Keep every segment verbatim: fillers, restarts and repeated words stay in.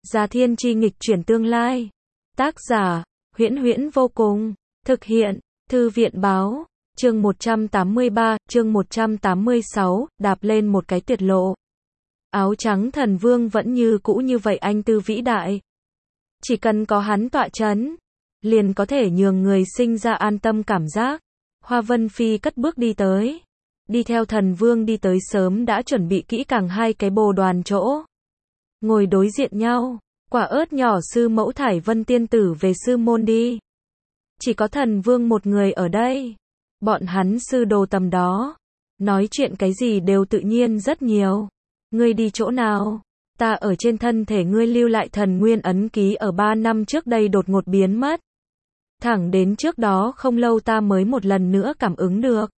Gia Thiên Chi nghịch chuyển tương lai. Tác giả, Huyễn Huyễn vô cùng. Thực hiện, Thư viện báo. Chương một trăm tám mươi ba, chương một trăm tám mươi sáu, đạp lên một cái tuyệt lộ. Áo trắng thần vương vẫn như cũ như vậy anh tư vĩ đại. Chỉ cần có hắn tọa chấn, liền có thể nhường người sinh ra an tâm cảm giác. Hoa Vân Phi cất bước đi tới. Đi theo thần vương đi tới sớm đã chuẩn bị kỹ càng hai cái bồ đoàn chỗ. Ngồi đối diện nhau, quả ớt nhỏ sư mẫu thải vân tiên tử về sư môn đi. Chỉ có thần vương một người ở đây. Bọn hắn sư đồ tầm đó. Nói chuyện cái gì đều tự nhiên rất nhiều. Ngươi đi chỗ nào? Ta ở trên thân thể ngươi lưu lại thần nguyên ấn ký ở ba năm trước đây đột ngột biến mất. Thẳng đến trước đó không lâu ta mới một lần nữa cảm ứng được.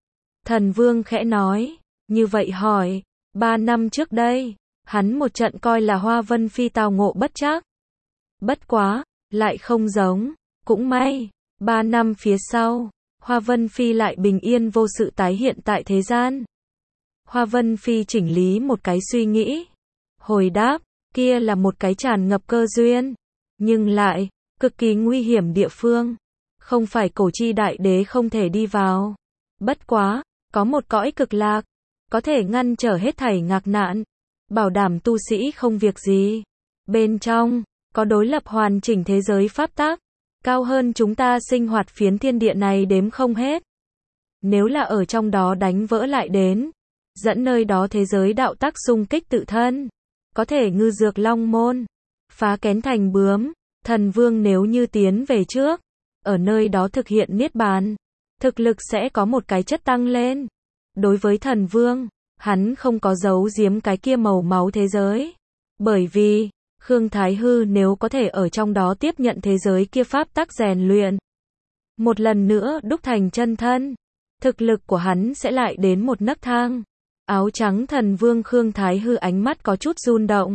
Thần vương khẽ nói, như vậy hỏi, ba năm trước đây, hắn một trận coi là Hoa Vân Phi tào ngộ bất trắc. Bất quá, lại không giống, cũng may, ba năm phía sau, Hoa Vân Phi lại bình yên vô sự tái hiện tại thế gian. Hoa Vân Phi chỉnh lý một cái suy nghĩ. Hồi đáp, kia là một cái tràn ngập cơ duyên, nhưng lại, cực kỳ nguy hiểm địa phương. Không phải cổ chi đại đế không thể đi vào. Bất quá, có một cõi cực lạc, có thể ngăn trở hết thảy ngạc nạn, bảo đảm tu sĩ không việc gì. Bên trong, có đối lập hoàn chỉnh thế giới pháp tắc, cao hơn chúng ta sinh hoạt phiến thiên địa này đếm không hết. Nếu là ở trong đó đánh vỡ lại đến, dẫn nơi đó thế giới đạo tắc xung kích tự thân, có thể ngư dược long môn, phá kén thành bướm, thần vương nếu như tiến về trước, ở nơi đó thực hiện niết bàn, thực lực sẽ có một cái chất tăng lên. Đối với thần vương, hắn không có giấu giếm cái kia màu máu thế giới, bởi vì, Khương Thái Hư nếu có thể ở trong đó tiếp nhận thế giới kia pháp tắc rèn luyện, một lần nữa đúc thành chân thân, thực lực của hắn sẽ lại đến một nấc thang. Áo trắng thần vương Khương Thái Hư ánh mắt có chút run động.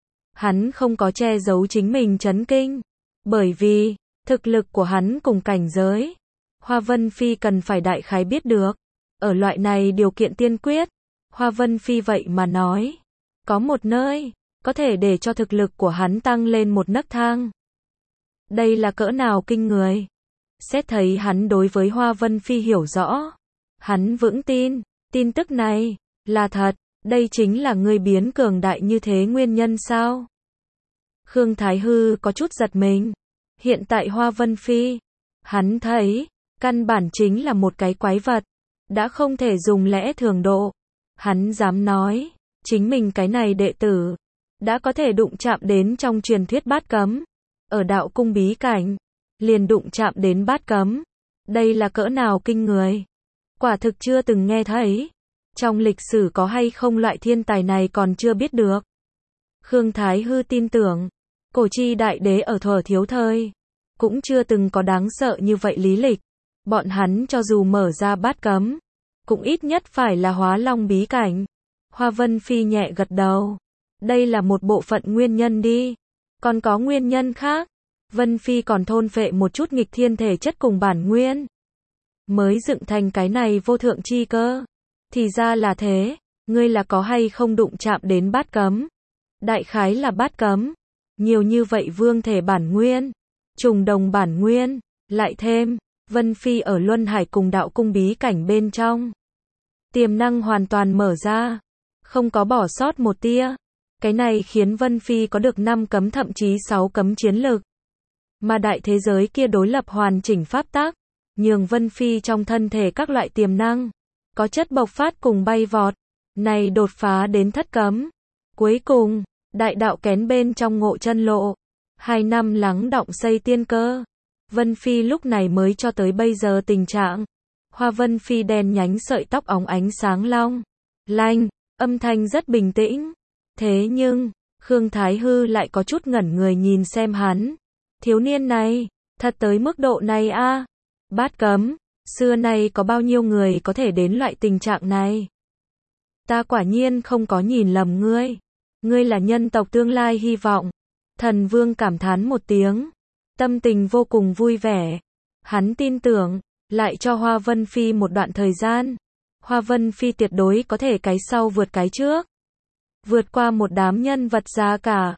Hắn không có che giấu chính mình chấn kinh, bởi vì, thực lực của hắn cùng cảnh giới, Hoa Vân Phi cần phải đại khái biết được. Ở loại này điều kiện tiên quyết, Hoa Vân Phi vậy mà nói, có một nơi, có thể để cho thực lực của hắn tăng lên một nấc thang. Đây là cỡ nào kinh người. Xét thấy hắn đối với Hoa Vân Phi hiểu rõ, hắn vững tin, tin tức này, là thật, đây chính là ngươi biến cường đại như thế nguyên nhân sao? Khương Thái Hư có chút giật mình. Hiện tại Hoa Vân Phi, hắn thấy, căn bản chính là một cái quái vật, đã không thể dùng lẽ thường độ. Hắn dám nói, chính mình cái này đệ tử, đã có thể đụng chạm đến trong truyền thuyết bát cấm. Ở đạo cung bí cảnh, liền đụng chạm đến bát cấm. Đây là cỡ nào kinh người. Quả thực chưa từng nghe thấy. Trong lịch sử có hay không loại thiên tài này còn chưa biết được. Khương Thái Hư tin tưởng, cổ chi đại đế ở thuở thiếu thời, cũng chưa từng có đáng sợ như vậy lý lịch. Bọn hắn cho dù mở ra bát cấm, cũng ít nhất phải là hóa long bí cảnh. Hoa Vân Phi nhẹ gật đầu. Đây là một bộ phận nguyên nhân đi. Còn có nguyên nhân khác. Vân Phi còn thôn phệ một chút nghịch thiên thể chất cùng bản nguyên, mới dựng thành cái này vô thượng chi cơ. Thì ra là thế, ngươi là có hay không đụng chạm đến bát cấm? Đại khái là bát cấm. Nhiều như vậy vương thể bản nguyên, trùng đồng bản nguyên, lại thêm, Vân Phi ở Luân Hải cùng đạo cung bí cảnh bên trong. Tiềm năng hoàn toàn mở ra, không có bỏ sót một tia. Cái này khiến Vân Phi có được năm cấm thậm chí sáu cấm chiến lực. Mà đại thế giới kia đối lập hoàn chỉnh pháp tắc, nhường Vân Phi trong thân thể các loại tiềm năng, có chất bộc phát cùng bay vọt, này đột phá đến thất cấm. Cuối cùng, đại đạo kén bên trong ngộ chân lộ, hai năm lắng đọng xây tiên cơ. Vân Phi lúc này mới cho tới bây giờ tình trạng. Hoa Vân Phi đen nhánh sợi tóc óng ánh sáng long lanh, âm thanh rất bình tĩnh. Thế nhưng, Khương Thái Hư lại có chút ngẩn người nhìn xem hắn. Thiếu niên này, thật tới mức độ này a? À? Bát cấm, xưa nay có bao nhiêu người có thể đến loại tình trạng này? Ta quả nhiên không có nhìn lầm ngươi. Ngươi là nhân tộc tương lai hy vọng. Thần vương cảm thán một tiếng, tâm tình vô cùng vui vẻ. Hắn tin tưởng, lại cho Hoa Vân Phi một đoạn thời gian. Hoa Vân Phi tuyệt đối có thể cái sau vượt cái trước. Vượt qua một đám nhân vật già cả.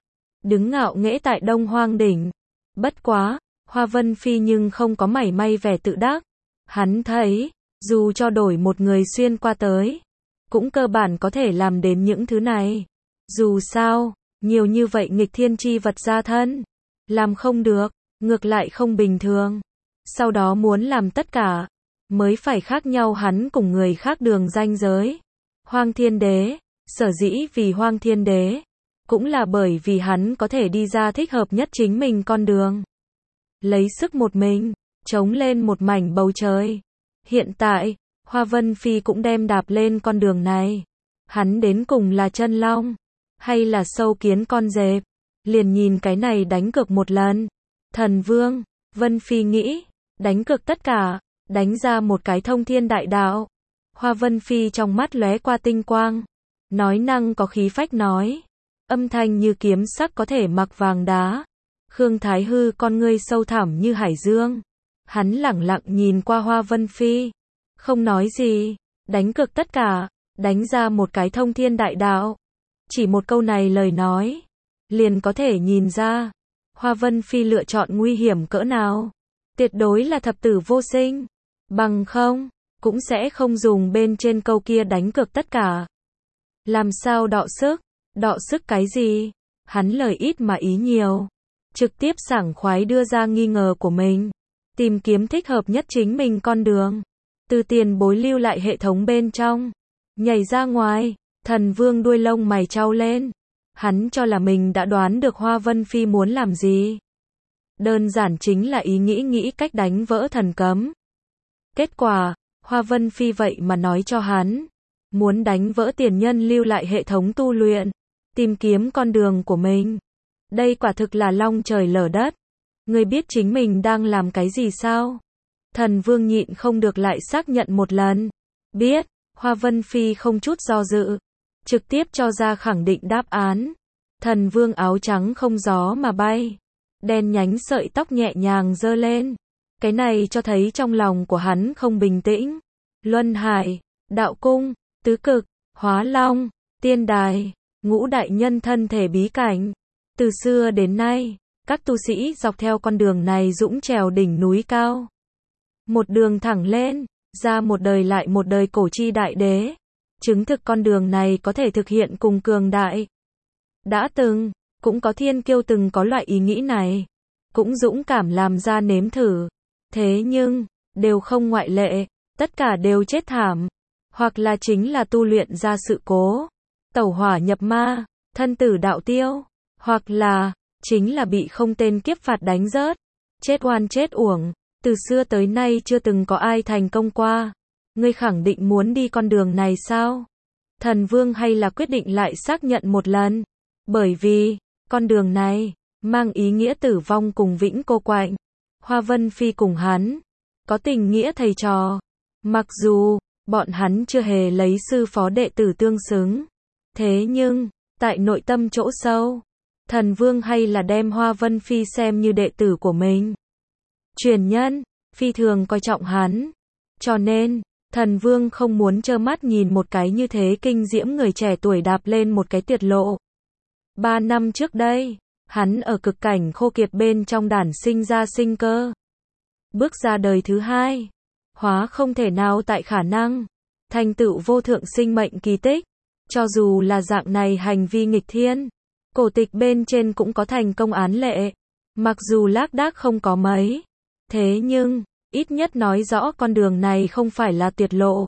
đứng ngạo nghễ tại Đông Hoang đỉnh. Bất quá, Hoa Vân Phi nhưng không có mảy may vẻ tự đắc. Hắn thấy, dù cho đổi một người xuyên qua tới, cũng cơ bản có thể làm đến những thứ này. Dù sao, nhiều như vậy nghịch thiên chi vật ra thân, làm không được, ngược lại không bình thường. Sau đó muốn làm tất cả, mới phải khác nhau hắn cùng người khác đường ranh giới. Hoang Thiên Đế, sở dĩ vì Hoang Thiên Đế, cũng là bởi vì hắn có thể đi ra thích hợp nhất chính mình con đường. Lấy sức một mình, chống lên một mảnh bầu trời. Hiện tại, Hoa Vân Phi cũng đem đạp lên con đường này. Hắn đến cùng là chân long, hay là sâu kiến con dẹp, liền nhìn cái này đánh cược một lần. Thần Vương, Vân Phi nghĩ, đánh cược tất cả, đánh ra một cái thông thiên đại đạo. Hoa Vân Phi trong mắt lóe qua tinh quang, nói năng có khí phách nói, âm thanh như kiếm sắc có thể mặc vàng đá. Khương Thái Hư con ngươi sâu thẳm như hải dương. Hắn lẳng lặng nhìn qua Hoa Vân Phi, không nói gì, đánh cược tất cả, đánh ra một cái thông thiên đại đạo. Chỉ một câu này lời nói, liền có thể nhìn ra, Hoa Vân Phi lựa chọn nguy hiểm cỡ nào. Tuyệt đối là thập tử vô sinh, bằng không, cũng sẽ không dùng bên trên câu kia đánh cược tất cả. Làm sao đọ sức, đọ sức cái gì? Hắn lời ít mà ý nhiều, trực tiếp sảng khoái đưa ra nghi ngờ của mình, tìm kiếm thích hợp nhất chính mình con đường. Từ tiền bối lưu lại hệ thống bên trong, nhảy ra ngoài. Thần Vương đuôi lông mày chau lên. Hắn cho là mình đã đoán được Hoa Vân Phi muốn làm gì. Đơn giản chính là ý nghĩ nghĩ cách đánh vỡ thần cấm. Kết quả, Hoa Vân Phi vậy mà nói cho hắn, muốn đánh vỡ tiền nhân lưu lại hệ thống tu luyện, tìm kiếm con đường của mình. Đây quả thực là long trời lở đất. Ngươi biết chính mình đang làm cái gì sao? Thần Vương nhịn không được lại xác nhận một lần. Biết. Hoa Vân Phi không chút do dự, trực tiếp cho ra khẳng định đáp án. Thần Vương áo trắng không gió mà bay, đen nhánh sợi tóc nhẹ nhàng giơ lên. Cái này cho thấy trong lòng của hắn không bình tĩnh. Luân Hải, Đạo Cung, Tứ Cực, Hóa Long, Tiên Đài, ngũ đại nhân thân thể bí cảnh. Từ xưa đến nay, các tu sĩ dọc theo con đường này dũng trèo đỉnh núi cao. Một đường thẳng lên, ra một đời lại một đời cổ chi đại đế. Chứng thực con đường này có thể thực hiện cùng cường đại. Đã từng, cũng có thiên kiêu từng có loại ý nghĩ này. Cũng dũng cảm làm ra nếm thử. Thế nhưng, đều không ngoại lệ. Tất cả đều chết thảm. Hoặc là chính là tu luyện ra sự cố, tẩu hỏa nhập ma, thân tử đạo tiêu. Hoặc là, chính là bị không tên kiếp phạt đánh rớt. Chết oan chết uổng. Từ xưa tới nay chưa từng có ai thành công qua. Ngươi khẳng định muốn đi con đường này sao? Thần Vương hay là quyết định lại xác nhận một lần. Bởi vì, con đường này, mang ý nghĩa tử vong cùng vĩnh cô quạnh. Hoa Vân Phi cùng hắn, có tình nghĩa thầy trò. Mặc dù, bọn hắn chưa hề lấy sư phó đệ tử tương xứng. Thế nhưng, tại nội tâm chỗ sâu, Thần Vương hay là đem Hoa Vân Phi xem như đệ tử của mình. Truyền nhân, phi thường coi trọng hắn. Cho nên, Thần Vương không muốn trơ mắt nhìn một cái như thế kinh diễm người trẻ tuổi đạp lên một cái tuyệt lộ. Ba năm trước đây, hắn ở cực cảnh khô kiệt bên trong đản sinh ra sinh cơ. Bước ra đời thứ hai, hóa không thể nào tại khả năng, thành tựu vô thượng sinh mệnh kỳ tích. Cho dù là dạng này hành vi nghịch thiên, cổ tịch bên trên cũng có thành công án lệ. Mặc dù lác đác không có mấy. Thế nhưng, ít nhất nói rõ con đường này không phải là tuyệt lộ.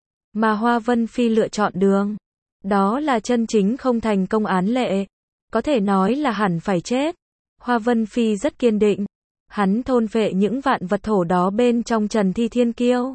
Mà Hoa Vân Phi lựa chọn đường. Đó là chân chính không thành công án lệ. Có thể nói là hẳn phải chết. Hoa Vân Phi rất kiên định. Hắn thôn phệ những vạn vật thổ đó bên trong Trần Thi Thiên Kiêu.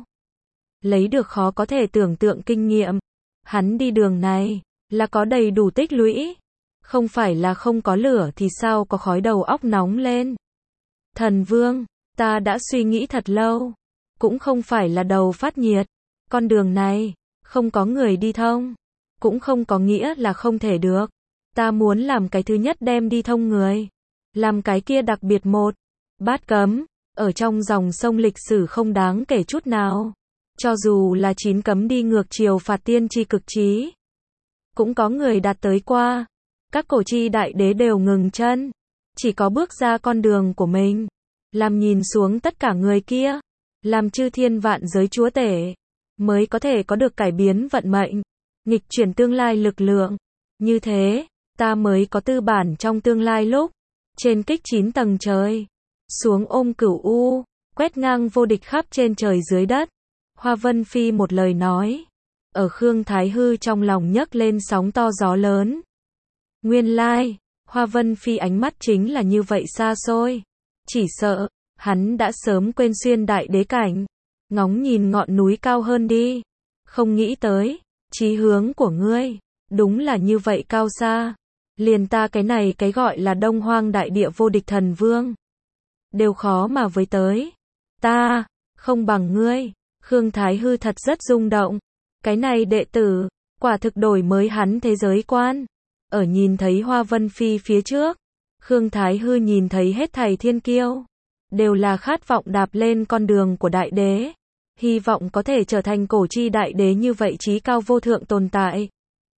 Lấy được khó có thể tưởng tượng kinh nghiệm. Hắn đi đường này, là có đầy đủ tích lũy. Không phải là không có lửa thì sao có khói đầu óc nóng lên. Thần Vương, ta đã suy nghĩ thật lâu. Cũng không phải là đầu phát nhiệt. Con đường này, không có người đi thông. Cũng không có nghĩa là không thể được. Ta muốn làm cái thứ nhất đem đi thông người. Làm cái kia đặc biệt một. Bát cấm, ở trong dòng sông lịch sử không đáng kể chút nào. Cho dù là chín cấm đi ngược chiều phạt tiên tri cực trí. Cũng có người đạt tới qua. Các cổ chi đại đế đều ngừng chân, chỉ có bước ra con đường của mình, làm nhìn xuống tất cả người kia, làm chư thiên vạn giới chúa tể, mới có thể có được cải biến vận mệnh, nghịch chuyển tương lai lực lượng. Như thế, ta mới có tư bản trong tương lai lúc, trên kích chín tầng trời, xuống ôm cửu u, quét ngang vô địch khắp trên trời dưới đất. Hoa Vân Phi một lời nói, ở Khương Thái Hư trong lòng nhấc lên sóng to gió lớn. Nguyên lai, Hoa Vân Phi ánh mắt chính là như vậy xa xôi. Chỉ sợ, hắn đã sớm quên xuyên đại đế cảnh, ngóng nhìn ngọn núi cao hơn đi. Không nghĩ tới, chí hướng của ngươi, đúng là như vậy cao xa. Liền ta cái này cái gọi là Đông Hoang đại địa vô địch thần vương, đều khó mà với tới. Ta, không bằng ngươi. Khương Thái Hư thật rất rung động. Cái này đệ tử, quả thực đổi mới hắn thế giới quan. Ở nhìn thấy Hoa Vân Phi phía trước, Khương Thái Hư nhìn thấy hết thảy thiên kiêu, đều là khát vọng đạp lên con đường của đại đế, hy vọng có thể trở thành cổ chi đại đế như vậy chí cao vô thượng tồn tại.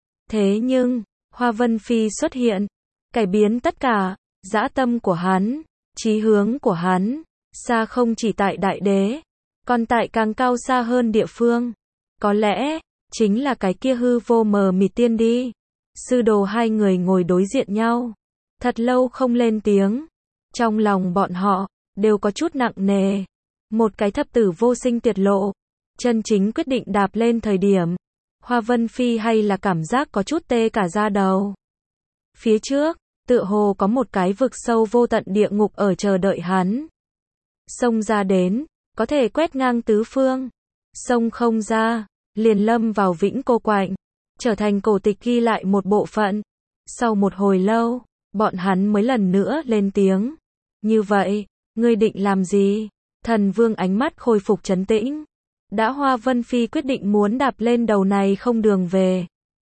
Thế nhưng, Hoa Vân Phi xuất hiện, cải biến tất cả, dã tâm của hắn, chí hướng của hắn, xa không chỉ tại đại đế, còn tại càng cao xa hơn địa phương. Có lẽ, chính là cái kia hư vô mờ mịt tiên đi. Sư đồ hai người ngồi đối diện nhau, thật lâu không lên tiếng. Trong lòng bọn họ, đều có chút nặng nề. Một cái thập tử vô sinh tiệt lộ, chân chính quyết định đạp lên thời điểm, Hoa Vân Phi hay là cảm giác có chút tê cả da đầu. Phía trước, tựa hồ có một cái vực sâu vô tận địa ngục ở chờ đợi hắn. Xông ra đến, có thể quét ngang tứ phương. Xông không ra, liền lâm vào vĩnh cô quạnh, trở thành cổ tịch ghi lại một bộ phận. Sau một hồi lâu, bọn hắn mới lần nữa lên tiếng. Như vậy, ngươi định làm gì? Thần Vương ánh mắt khôi phục trấn tĩnh. Đã Hoa Vân Phi quyết định muốn đạp lên đầu này không đường về.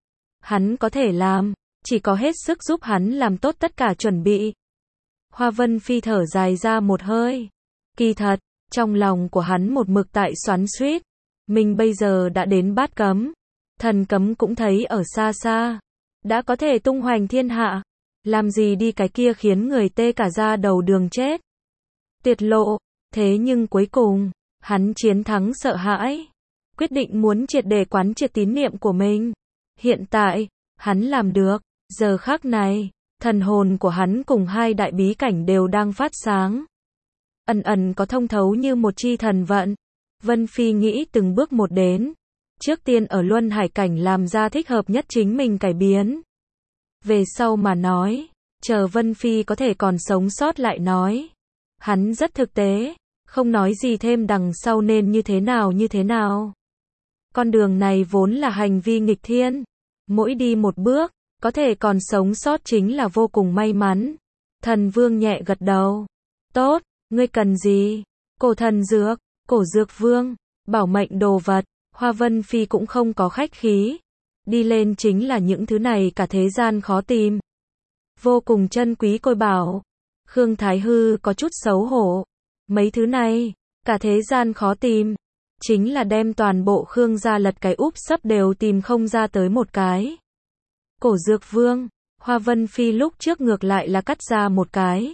Hắn có thể làm, chỉ có hết sức giúp hắn làm tốt tất cả chuẩn bị. Hoa Vân Phi thở dài ra một hơi. Kỳ thật, trong lòng của hắn một mực tại xoắn xuýt. Mình bây giờ đã đến bát cấm. Thần cấm cũng thấy ở xa xa. Đã có thể tung hoành thiên hạ. Làm gì đi cái kia khiến người tê cả da đầu đường chết. Tiệt lộ. Thế nhưng cuối cùng, hắn chiến thắng sợ hãi. Quyết định muốn triệt để quán triệt tín niệm của mình. Hiện tại, hắn làm được. Giờ khắc này, thần hồn của hắn cùng hai đại bí cảnh đều đang phát sáng. Ẩn ẩn có thông thấu như một chi thần vận. Vân Phi nghĩ từng bước một đến. Trước tiên ở luân hải cảnh làm ra thích hợp nhất chính mình cải biến. Về sau mà nói, chờ Vân Phi có thể còn sống sót lại nói. Hắn rất thực tế, không nói gì thêm đằng sau nên như thế nào như thế nào. Con đường này vốn là hành vi nghịch thiên. Mỗi đi một bước, có thể còn sống sót chính là vô cùng may mắn. Thần Vương nhẹ gật đầu. Tốt, ngươi cần gì? Cổ thần dược, cổ dược vương, bảo mệnh đồ vật. Hoa Vân Phi cũng không có khách khí. Đi lên chính là những thứ này cả thế gian khó tìm. Vô cùng chân quý côi bảo. Khương Thái Hư có chút xấu hổ. Mấy thứ này, cả thế gian khó tìm. Chính là đem toàn bộ Khương gia lật cái úp sấp đều tìm không ra tới một cái. Cổ dược vương, Hoa Vân Phi lúc trước ngược lại là cắt ra một cái.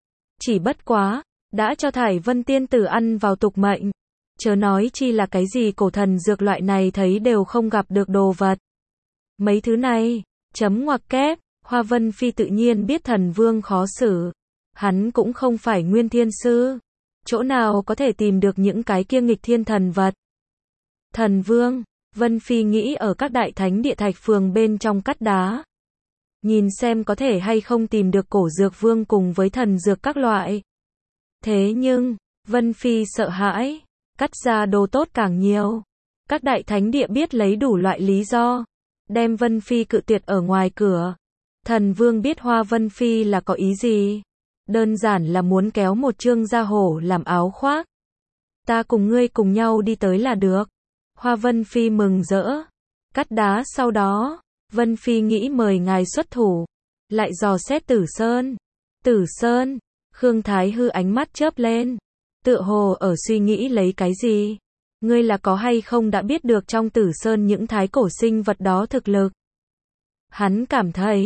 Chỉ bất quá, đã cho Thải Vân tiên tử ăn vào tục mệnh. Chớ nói chi là cái gì cổ thần dược loại này thấy đều không gặp được đồ vật. Mấy thứ này, chấm ngoặc kép, Hoa Vân Phi tự nhiên biết thần vương khó xử. Hắn cũng không phải nguyên thiên sư. Chỗ nào có thể tìm được những cái kia nghịch thiên thần vật. Thần vương, Vân Phi nghĩ ở các đại thánh địa thạch phường bên trong cắt đá. Nhìn xem có thể hay không tìm được cổ dược vương cùng với thần dược các loại. Thế nhưng, Vân Phi sợ hãi, cắt ra đồ tốt càng nhiều. Các đại thánh địa biết lấy đủ loại lý do, đem Vân Phi cự tuyệt ở ngoài cửa. Thần vương biết Hoa Vân Phi là có ý gì. Đơn giản là muốn kéo một trương da hổ làm áo khoác. Ta cùng ngươi cùng nhau đi tới là được. Hoa Vân Phi mừng rỡ. Cắt đá sau đó, Vân Phi nghĩ mời ngài xuất thủ. Lại dò xét Tử Sơn. Tử Sơn, Khương Thái Hư ánh mắt chớp lên. Tựa hồ ở suy nghĩ lấy cái gì. Ngươi là có hay không đã biết được trong Tử Sơn những thái cổ sinh vật đó thực lực. Hắn cảm thấy,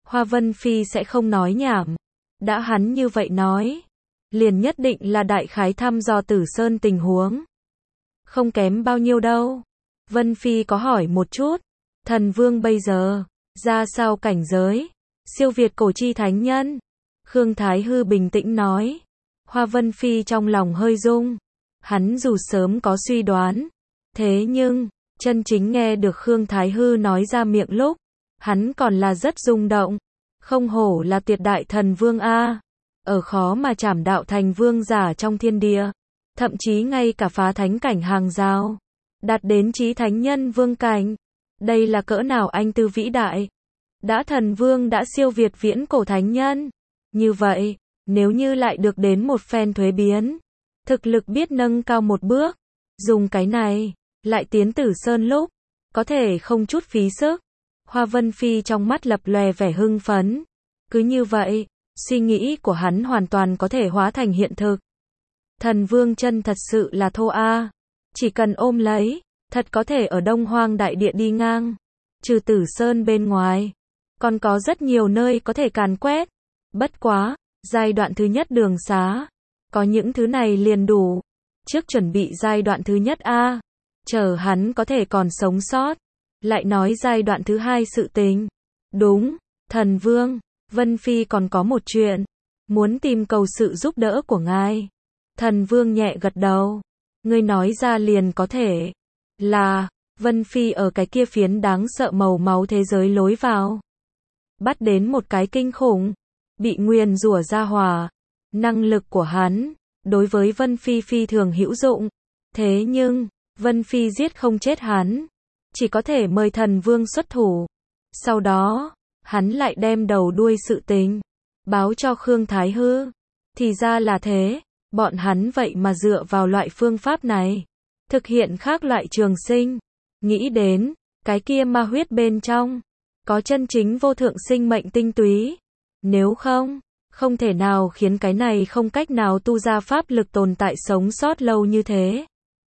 Hoa Vân Phi sẽ không nói nhảm. Đã hắn như vậy nói, liền nhất định là đại khái thăm dò Tử Sơn tình huống. Không kém bao nhiêu đâu. Vân Phi có hỏi một chút, thần vương bây giờ, ra sao cảnh giới, siêu việt cổ chi thánh nhân. Khương Thái Hư bình tĩnh nói. Hoa Vân Phi trong lòng hơi rung, hắn dù sớm có suy đoán, thế nhưng, chân chính nghe được Khương Thái Hư nói ra miệng lúc, hắn còn là rất rung động. Không hổ là tuyệt đại thần vương a, ở khó mà trảm đạo thành vương giả trong thiên địa, thậm chí ngay cả phá thánh cảnh hàng rào, đạt đến chí thánh nhân vương cảnh. Đây là cỡ nào anh tư vĩ đại. Đã thần vương đã siêu việt viễn cổ thánh nhân. Như vậy, nếu như lại được đến một phen thuế biến, thực lực biết nâng cao một bước, dùng cái này, lại tiến Tử Sơn lúc, có thể không chút phí sức. Hoa Vân Phi trong mắt lập lòe vẻ hưng phấn. Cứ như vậy, suy nghĩ của hắn hoàn toàn có thể hóa thành hiện thực. Thần vương chân thật sự là thô a, chỉ cần ôm lấy, thật có thể ở Đông Hoang đại địa đi ngang. Trừ Tử Sơn bên ngoài, còn có rất nhiều nơi có thể càn quét. Bất quá, giai đoạn thứ nhất đường xá, có những thứ này liền đủ. Trước chuẩn bị giai đoạn thứ nhất a, chờ hắn có thể còn sống sót, lại nói giai đoạn thứ hai sự tình. Đúng, thần vương, Vân Phi còn có một chuyện, muốn tìm cầu sự giúp đỡ của ngài. Thần vương nhẹ gật đầu, ngươi nói ra liền có thể. Là, Vân Phi ở cái kia phiến đáng sợ màu máu thế giới lối vào, bắt đến một cái kinh khủng, bị nguyền rủa ra hỏa. Năng lực của hắn, đối với Vân Phi phi thường hữu dụng. Thế nhưng, Vân Phi giết không chết hắn, chỉ có thể mời thần vương xuất thủ. Sau đó, hắn lại đem đầu đuôi sự tình báo cho Khương Thái Hư. Thì ra là thế, bọn hắn vậy mà dựa vào loại phương pháp này, thực hiện khác loại trường sinh. Nghĩ đến, cái kia ma huyết bên trong, có chân chính vô thượng sinh mệnh tinh túy. Nếu không, không thể nào khiến cái này không cách nào tu ra pháp lực tồn tại sống sót lâu như thế.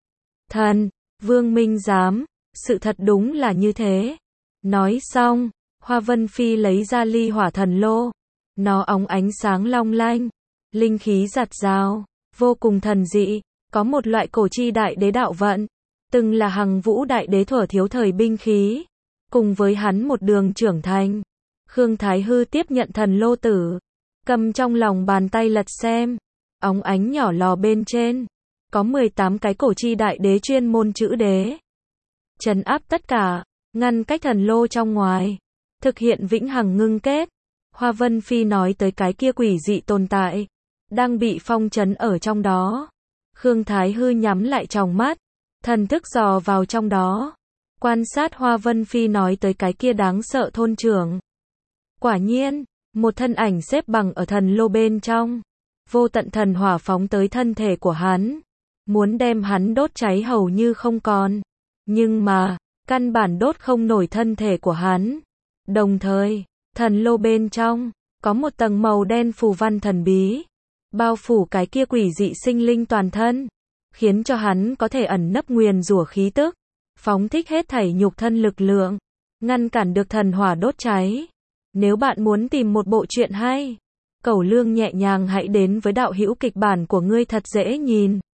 Thần, vương minh giám, sự thật đúng là như thế. Nói xong, Hoa Vân Phi lấy ra ly hỏa thần lô. Nó óng ánh sáng long lanh, linh khí giạt rào, vô cùng thần dị, có một loại cổ chi đại đế đạo vận, từng là Hằng Vũ đại đế thuở thiếu thời binh khí, cùng với hắn một đường trưởng thành. Khương Thái Hư tiếp nhận thần lô tử, cầm trong lòng bàn tay lật xem, óng ánh nhỏ lò bên trên, có mười tám cái cổ chi đại đế chuyên môn chữ đế. Trấn áp tất cả, ngăn cách thần lô trong ngoài, thực hiện vĩnh hằng ngưng kết. Hoa Vân Phi nói tới cái kia quỷ dị tồn tại, đang bị phong trấn ở trong đó. Khương Thái Hư nhắm lại tròng mắt, thần thức dò vào trong đó, quan sát Hoa Vân Phi nói tới cái kia đáng sợ thôn trưởng. Quả nhiên, một thân ảnh xếp bằng ở thần lô bên trong, vô tận thần hỏa phóng tới thân thể của hắn, muốn đem hắn đốt cháy hầu như không còn. Nhưng mà, căn bản đốt không nổi thân thể của hắn. Đồng thời, thần lô bên trong, có một tầng màu đen phù văn thần bí, bao phủ cái kia quỷ dị sinh linh toàn thân, khiến cho hắn có thể ẩn nấp nguyền rủa khí tức, phóng thích hết thảy nhục thân lực lượng, ngăn cản được thần hỏa đốt cháy. Nếu bạn muốn tìm một bộ truyện hay, Cẩu Lương nhẹ nhàng hãy đến với đạo hữu kịch bản của ngươi thật dễ nhìn.